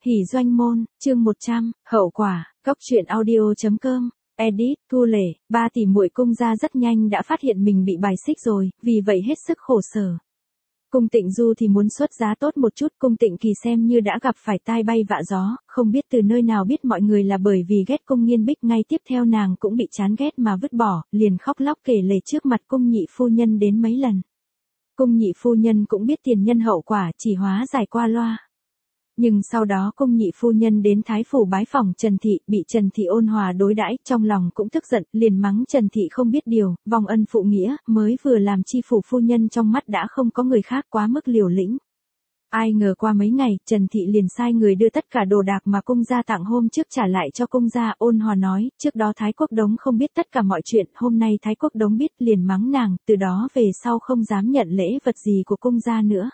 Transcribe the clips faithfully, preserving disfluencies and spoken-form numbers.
Hỷ doanh môn, chương một trăm, hậu quả, góc truyện audio.com, edit, Thu Lệ, ba tỷ muội Cung gia rất nhanh đã phát hiện mình bị bài xích rồi, vì vậy hết sức khổ sở. Cung Tịnh Du thì muốn xuất giá tốt một chút, Cung Tịnh Kỳ xem như đã gặp phải tai bay vạ gió, không biết từ nơi nào biết mọi người là bởi vì ghét Cung Nghiên Bích, ngay tiếp theo nàng cũng bị chán ghét mà vứt bỏ, liền khóc lóc kể lể trước mặt Cung nhị phu nhân đến mấy lần. Cung nhị phu nhân cũng biết tiền nhân hậu quả, chỉ hóa giải qua loa. Nhưng sau đó Cung nhị phu nhân đến Thái phủ bái phỏng Trần Thị, bị Trần Thị ôn hòa đối đãi, trong lòng cũng tức giận, liền mắng Trần Thị không biết điều, vong ân phụ nghĩa, mới vừa làm chi phủ phu nhân trong mắt đã không có người khác, quá mức liều lĩnh. Ai ngờ qua mấy ngày, Trần Thị liền sai người đưa tất cả đồ đạc mà Cung gia tặng hôm trước trả lại cho Cung gia, ôn hòa nói, trước đó Thái Quốc Đống không biết tất cả mọi chuyện, hôm nay Thái Quốc Đống biết, liền mắng nàng, từ đó về sau không dám nhận lễ vật gì của Cung gia nữa.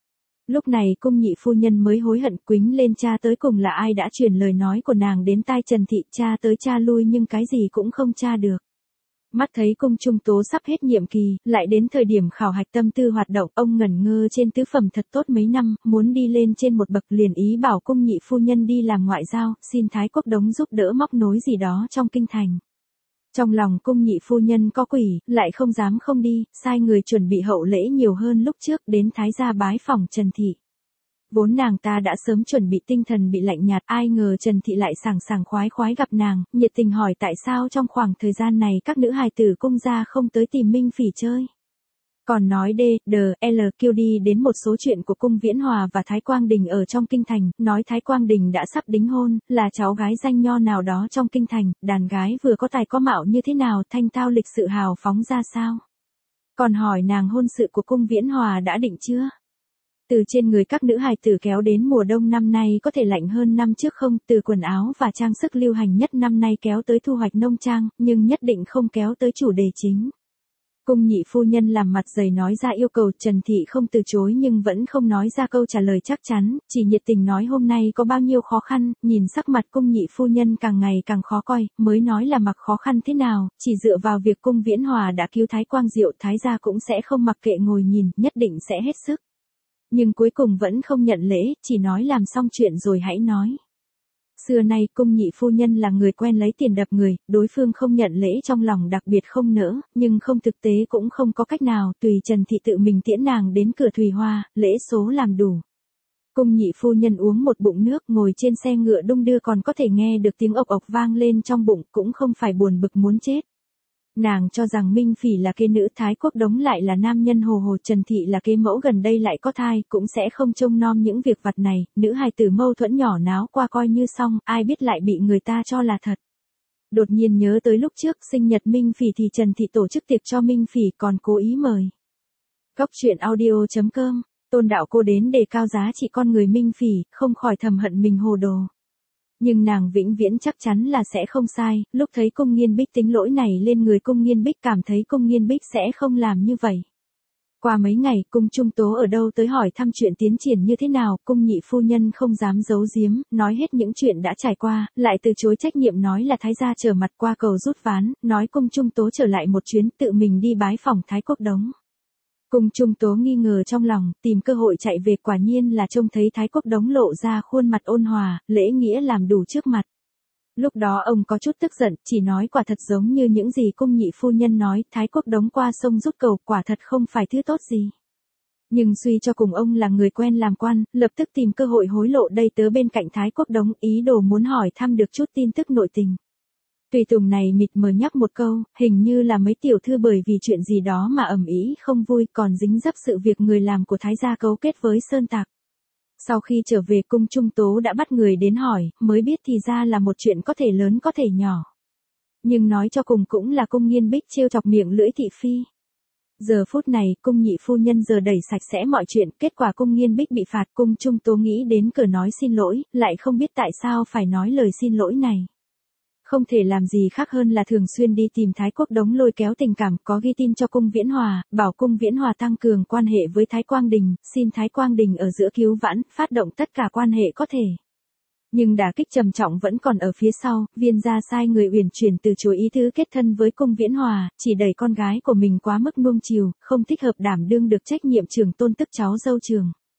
Lúc này Cung nhị phu nhân mới hối hận, quýnh lên cha tới cùng là ai đã truyền lời nói của nàng đến tai Trần Thị, cha tới cha lui nhưng cái gì cũng không tra được. Mắt thấy Cung Trung Tố sắp hết nhiệm kỳ, lại đến thời điểm khảo hạch tâm tư hoạt động, ông ngẩn ngơ trên tứ phẩm thật tốt mấy năm, muốn đi lên trên một bậc, liền ý bảo Cung nhị phu nhân đi làm ngoại giao, xin Thái Quốc Đống giúp đỡ móc nối gì đó trong kinh thành. Trong lòng Cung nhị phu nhân có quỷ, lại không dám không đi, sai người chuẩn bị hậu lễ nhiều hơn lúc trước, đến Thái gia bái phỏng Trần Thị. Vốn nàng ta đã sớm chuẩn bị tinh thần bị lạnh nhạt, ai ngờ Trần Thị lại sảng sảng khoái khoái gặp nàng, nhiệt tình hỏi tại sao trong khoảng thời gian này các nữ hài tử Cung gia không tới tìm Minh Phỉ chơi. Còn nói D, D, L, kêu đi đến một số chuyện của Cung Viễn Hòa và Thái Quang Đình ở trong kinh thành, nói Thái Quang Đình đã sắp đính hôn, là cháu gái danh nho nào đó trong kinh thành, đàn gái vừa có tài có mạo như thế nào, thanh tao lịch sự hào phóng ra sao. Còn hỏi nàng hôn sự của Cung Viễn Hòa đã định chưa? Từ trên người các nữ hài tử kéo đến mùa đông năm nay có thể lạnh hơn năm trước không, từ quần áo và trang sức lưu hành nhất năm nay kéo tới thu hoạch nông trang, nhưng nhất định không kéo tới chủ đề chính. Cung nhị phu nhân làm mặt dày nói ra yêu cầu, Trần Thị không từ chối nhưng vẫn không nói ra câu trả lời chắc chắn, chỉ nhiệt tình nói hôm nay có bao nhiêu khó khăn, nhìn sắc mặt Cung nhị phu nhân càng ngày càng khó coi, mới nói là mặc khó khăn thế nào, chỉ dựa vào việc Cung Viễn Hòa đã cứu Thái Quang Diệu, Thái gia cũng sẽ không mặc kệ ngồi nhìn, nhất định sẽ hết sức. Nhưng cuối cùng vẫn không nhận lễ, chỉ nói làm xong chuyện rồi hãy nói. Xưa nay Cung nhị phu nhân là người quen lấy tiền đập người, đối phương không nhận lễ trong lòng đặc biệt không nỡ, nhưng không thực tế cũng không có cách nào, tùy Trần Thị tự mình tiễn nàng đến cửa Thùy Hoa, lễ số làm đủ. Cung nhị phu nhân uống một bụng nước, ngồi trên xe ngựa đung đưa còn có thể nghe được tiếng ộc ộc vang lên trong bụng, cũng không phải buồn bực muốn chết. Nàng cho rằng Minh Phỉ là kế nữ, Thái Quốc Đống lại là nam nhân hồ hồ, Trần Thị là kế mẫu gần đây lại có thai, cũng sẽ không trông nom những việc vặt này, nữ hài tử mâu thuẫn nhỏ náo qua coi như xong, ai biết lại bị người ta cho là thật. Đột nhiên nhớ tới lúc trước sinh nhật Minh Phỉ thì Trần Thị tổ chức tiệc cho Minh Phỉ còn cố ý mời. Góc truyện audio.com, Tôn đạo cô đến đề cao giá trị con người Minh Phỉ, không khỏi thầm hận mình hồ đồ. Nhưng nàng vĩnh viễn chắc chắn là sẽ không sai, lúc thấy Cung Nghiên Bích tính lỗi này lên người Cung Nghiên Bích cảm thấy Cung Nghiên Bích sẽ không làm như vậy. Qua mấy ngày, Cung Trung Tố ở đâu tới hỏi thăm chuyện tiến triển như thế nào, Cung nhị phu nhân không dám giấu giếm, nói hết những chuyện đã trải qua, lại từ chối trách nhiệm nói là Thái gia trở mặt qua cầu rút ván, nói Cung Trung Tố trở lại một chuyến tự mình đi bái phỏng Thái Quốc Đống. Cung Trung Tố nghi ngờ trong lòng, tìm cơ hội chạy về, quả nhiên là trông thấy Thái Quốc Đống lộ ra khuôn mặt ôn hòa, lễ nghĩa làm đủ trước mặt. Lúc đó ông có chút tức giận, chỉ nói quả thật giống như những gì Cung nhị phu nhân nói, Thái Quốc Đống qua sông rút cầu, quả thật không phải thứ tốt gì. Nhưng suy cho cùng ông là người quen làm quan, lập tức tìm cơ hội hối lộ đây tớ bên cạnh Thái Quốc Đống, ý đồ muốn hỏi thăm được chút tin tức nội tình. Tùy tùng này mịt mờ nhắc một câu, hình như là mấy tiểu thư bởi vì chuyện gì đó mà ầm ĩ không vui, còn dính dấp sự việc người làm của Thái gia cấu kết với Sơn Tạc. Sau khi trở về Cung Trung Tố đã bắt người đến hỏi, mới biết thì ra là một chuyện có thể lớn có thể nhỏ. Nhưng nói cho cùng cũng là Cung Nghiên Bích trêu chọc miệng lưỡi thị phi. Giờ phút này, Cung nhị phu nhân giờ đẩy sạch sẽ mọi chuyện, kết quả Cung Nghiên Bích bị phạt, Cung Trung Tố nghĩ đến cửa nói xin lỗi, lại không biết tại sao phải nói lời xin lỗi này. Không thể làm gì khác hơn là thường xuyên đi tìm Thái Quốc Đống lôi kéo tình cảm, có ghi tin cho Cung Viễn Hòa, bảo Cung Viễn Hòa tăng cường quan hệ với Thái Quang Đình, xin Thái Quang Đình ở giữa cứu vãn, phát động tất cả quan hệ có thể. Nhưng đả kích trầm trọng vẫn còn ở phía sau, Viên gia sai người uyển chuyển từ chối ý tứ kết thân với Cung Viễn Hòa, chỉ đẩy con gái của mình quá mức nuông chiều, không thích hợp đảm đương được trách nhiệm trưởng tôn tức cháu dâu trường.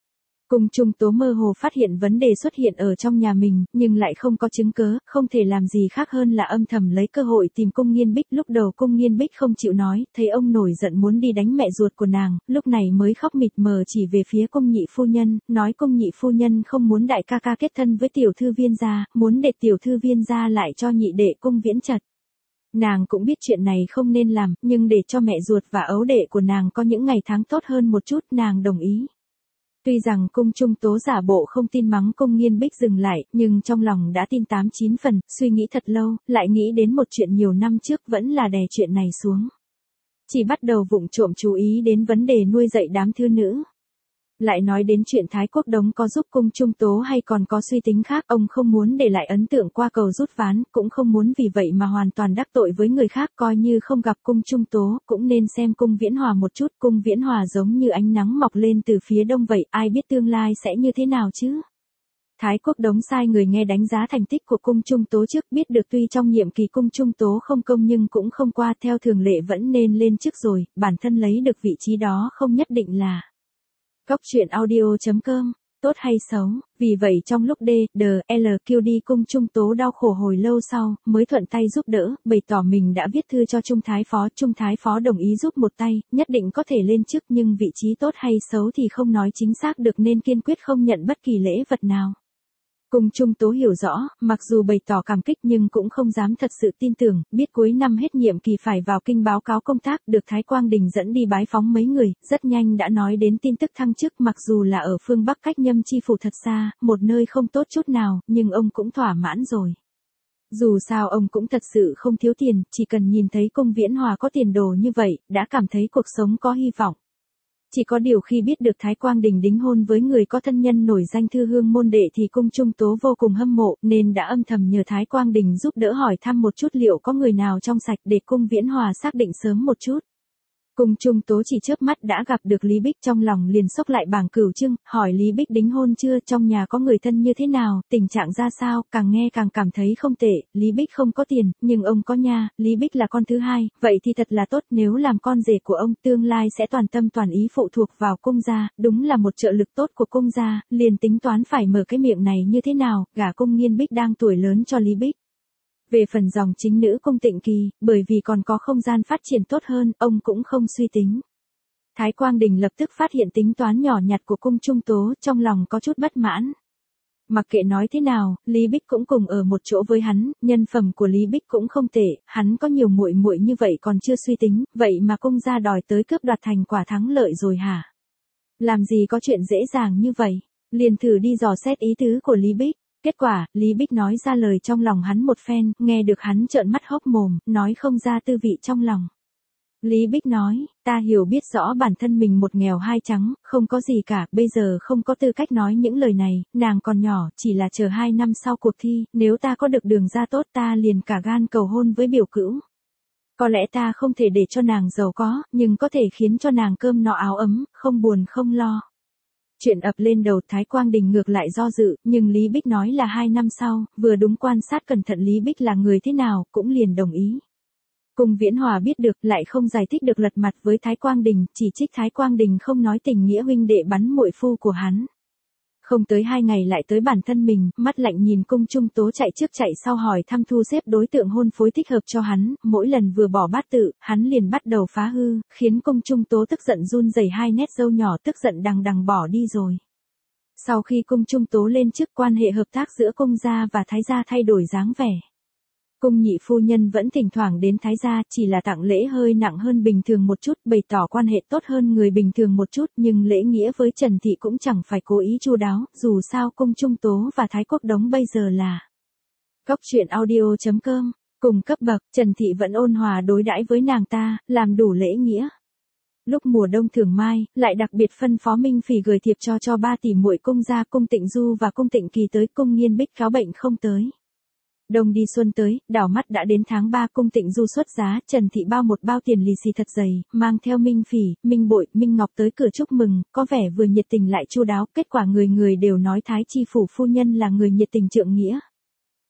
Cung Trung Tố mơ hồ phát hiện vấn đề xuất hiện ở trong nhà mình, nhưng lại không có chứng cớ, không thể làm gì khác hơn là âm thầm lấy cơ hội tìm Cung Nghiên Bích. Lúc đầu Cung Nghiên Bích không chịu nói, thấy ông nổi giận muốn đi đánh mẹ ruột của nàng, lúc này mới khóc mịt mờ chỉ về phía Cung nhị phu nhân, nói Cung nhị phu nhân không muốn đại ca ca kết thân với tiểu thư Viên gia, muốn để tiểu thư Viên gia lại cho nhị đệ Cung Viễn Trật. Nàng cũng biết chuyện này không nên làm, nhưng để cho mẹ ruột và ấu đệ của nàng có những ngày tháng tốt hơn một chút, nàng đồng ý. Tuy rằng Cung Trung Tố giả bộ không tin mắng Cung Nghiên Bích dừng lại, nhưng trong lòng đã tin tám chín phần, suy nghĩ thật lâu, lại nghĩ đến một chuyện nhiều năm trước vẫn là đè chuyện này xuống. Chỉ bắt đầu vụng trộm chú ý đến vấn đề nuôi dạy đám thư nữ. Lại nói đến chuyện Thái Quốc Đống có giúp Cung Trung Tố hay còn có suy tính khác, ông không muốn để lại ấn tượng qua cầu rút ván, cũng không muốn vì vậy mà hoàn toàn đắc tội với người khác, coi như không gặp Cung Trung Tố, cũng nên xem Cung Viễn Hòa một chút. Cung Viễn Hòa giống như ánh nắng mọc lên từ phía đông vậy, ai biết tương lai sẽ như thế nào chứ? Thái Quốc Đống sai người nghe đánh giá thành tích của Cung Trung Tố trước, biết được tuy trong nhiệm kỳ Cung Trung Tố không công nhưng cũng không qua, theo thường lệ vẫn nên lên chức rồi, bản thân lấy được vị trí đó không nhất định là Góc truyện audio chấm com, tốt hay xấu, vì vậy trong lúc D, D, L, Q đi Cung Trung Tố đau khổ hồi lâu sau, mới thuận tay giúp đỡ, bày tỏ mình đã viết thư cho Trung Thái Phó, Trung Thái Phó đồng ý giúp một tay, nhất định có thể lên chức nhưng vị trí tốt hay xấu thì không nói chính xác được nên kiên quyết không nhận bất kỳ lễ vật nào. Cung Trung Tố hiểu rõ, mặc dù bày tỏ cảm kích nhưng cũng không dám thật sự tin tưởng, biết cuối năm hết nhiệm kỳ phải vào kinh báo cáo công tác, được Thái Quang Đình dẫn đi bái phóng mấy người, rất nhanh đã nói đến tin tức thăng chức, mặc dù là ở phương Bắc cách Nhâm Chi phủ thật xa, một nơi không tốt chút nào, nhưng ông cũng thỏa mãn rồi. Dù sao ông cũng thật sự không thiếu tiền, chỉ cần nhìn thấy Cung Viễn Hòa có tiền đồ như vậy, đã cảm thấy cuộc sống có hy vọng. Chỉ có điều khi biết được Thái Quang Đình đính hôn với người có thân nhân nổi danh thư hương môn đệ thì Cung Trung Tố vô cùng hâm mộ, nên đã âm thầm nhờ Thái Quang Đình giúp đỡ hỏi thăm một chút liệu có người nào trong sạch để Cung Viễn Hòa xác định sớm một chút. Cung Trung Tố chỉ chớp mắt đã gặp được Lý Bích, trong lòng liền xốc lại bảng cửu trưng, hỏi Lý Bích đính hôn chưa, trong nhà có người thân như thế nào, tình trạng ra sao, càng nghe càng cảm thấy không tệ. Lý Bích không có tiền, nhưng ông có nha, Lý Bích là con thứ hai, vậy thì thật là tốt, nếu làm con rể của ông, tương lai sẽ toàn tâm toàn ý phụ thuộc vào Cung gia, đúng là một trợ lực tốt của Cung gia, liền tính toán phải mở cái miệng này như thế nào, gả Cung Nghiên Bích đang tuổi lớn cho Lý Bích. Về phần dòng chính nữ Cung Tịnh Kỳ, bởi vì còn có không gian phát triển tốt hơn, ông cũng không suy tính. Thái Quang Đình lập tức phát hiện tính toán nhỏ nhặt của Cung Trung Tố, trong lòng có chút bất mãn. Mặc kệ nói thế nào, Lý Bích cũng cùng ở một chỗ với hắn, nhân phẩm của Lý Bích cũng không tệ, hắn có nhiều muội muội như vậy còn chưa suy tính, vậy mà Cung gia đòi tới cướp đoạt thành quả thắng lợi rồi hả? Làm gì có chuyện dễ dàng như vậy, liền thử đi dò xét ý tứ của Lý Bích. Kết quả, Lý Bích nói ra lời trong lòng hắn một phen, nghe được hắn trợn mắt hốc mồm, nói không ra tư vị trong lòng. Lý Bích nói, ta hiểu biết rõ bản thân mình một nghèo hai trắng, không có gì cả, bây giờ không có tư cách nói những lời này, nàng còn nhỏ, chỉ là chờ hai năm sau cuộc thi, nếu ta có được đường ra tốt ta liền cả gan cầu hôn với biểu cữu. Có lẽ ta không thể để cho nàng giàu có, nhưng có thể khiến cho nàng cơm no áo ấm, không buồn không lo. Chuyện ập lên đầu Thái Quang Đình ngược lại do dự, nhưng Lý Bích nói là hai năm sau, vừa đúng quan sát cẩn thận Lý Bích là người thế nào, cũng liền đồng ý. Cung Viễn Hòa biết được, lại không giải thích được, lật mặt với Thái Quang Đình, chỉ trích Thái Quang Đình không nói tình nghĩa huynh đệ bắn muội phu của hắn. Không tới hai ngày lại tới bản thân mình, mắt lạnh nhìn Cung Trung Tố chạy trước chạy sau hỏi thăm thu xếp đối tượng hôn phối thích hợp cho hắn, mỗi lần vừa bỏ bát tự, hắn liền bắt đầu phá hư, khiến Cung Trung Tố tức giận run rẩy hai nét râu nhỏ, tức giận đằng đằng bỏ đi rồi. Sau khi Cung Trung Tố lên chức, quan hệ hợp tác giữa Cung gia và Thái gia thay đổi dáng vẻ. Cung nhị phu nhân vẫn thỉnh thoảng đến Thái gia, chỉ là tặng lễ hơi nặng hơn bình thường một chút, bày tỏ quan hệ tốt hơn người bình thường một chút, nhưng lễ nghĩa với Trần Thị cũng chẳng phải cố ý chu đáo, dù sao Cung Trung Tố và Thái Quốc Đống bây giờ là Góc truyện audio chấm com, cùng cấp bậc, Trần Thị vẫn ôn hòa đối đãi với nàng ta, làm đủ lễ nghĩa. Lúc mùa đông thường mai, lại đặc biệt phân phó Minh Phỉ gửi thiệp cho cho ba tỷ muội Cung gia, Cung Tịnh Du và Cung Tịnh Kỳ tới, Cung Nghiên Bích cáo bệnh không tới. Đông đi xuân tới, đảo mắt đã đến tháng ba, Cung Tịnh Du xuất giá, Trần Thị bao một bao tiền lì xì thật dày, mang theo Minh Phỉ, Minh Bội, Minh Ngọc tới cửa chúc mừng, có vẻ vừa nhiệt tình lại chu đáo, kết quả người người đều nói Thái chi phủ phu nhân là người nhiệt tình trượng nghĩa.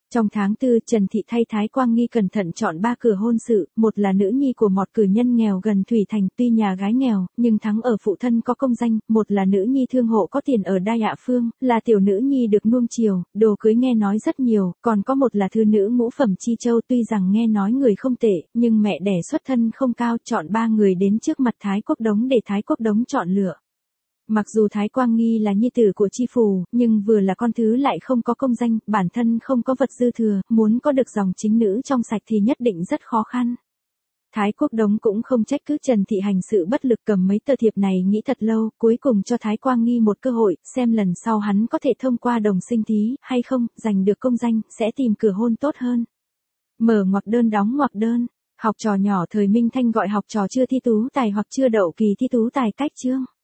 Trong tháng tư, Trần Thị thay Thái Quang Nghi cẩn thận chọn ba cửa hôn sự, một là nữ nhi của một cử nhân nghèo gần Thủy Thành, tuy nhà gái nghèo, nhưng thắng ở phụ thân có công danh, một là nữ nhi thương hộ có tiền ở Đa Dạ Phương, là tiểu nữ nhi được nuông chiều, đồ cưới nghe nói rất nhiều, còn có một là thư nữ ngũ phẩm Chi Châu, tuy rằng nghe nói người không tệ, nhưng mẹ đẻ xuất thân không cao, chọn ba người đến trước mặt Thái Quốc Đống để Thái Quốc Đống chọn lựa. Mặc dù Thái Quang Nghi là nhi tử của Chi Phủ, nhưng vừa là con thứ lại không có công danh, bản thân không có vật dư thừa, muốn có được dòng chính nữ trong sạch thì nhất định rất khó khăn. Thái Quốc Đống cũng không trách cứ Trần Thị hành sự bất lực, cầm mấy tờ thiệp này nghĩ thật lâu, cuối cùng cho Thái Quang Nghi một cơ hội, xem lần sau hắn có thể thông qua đồng sinh thí, hay không, giành được công danh, sẽ tìm cửa hôn tốt hơn. Mở ngoặc đơn đóng ngoặc đơn, học trò nhỏ thời Minh Thanh gọi học trò chưa thi tú tài hoặc chưa đậu kỳ thi tú tài cách chương.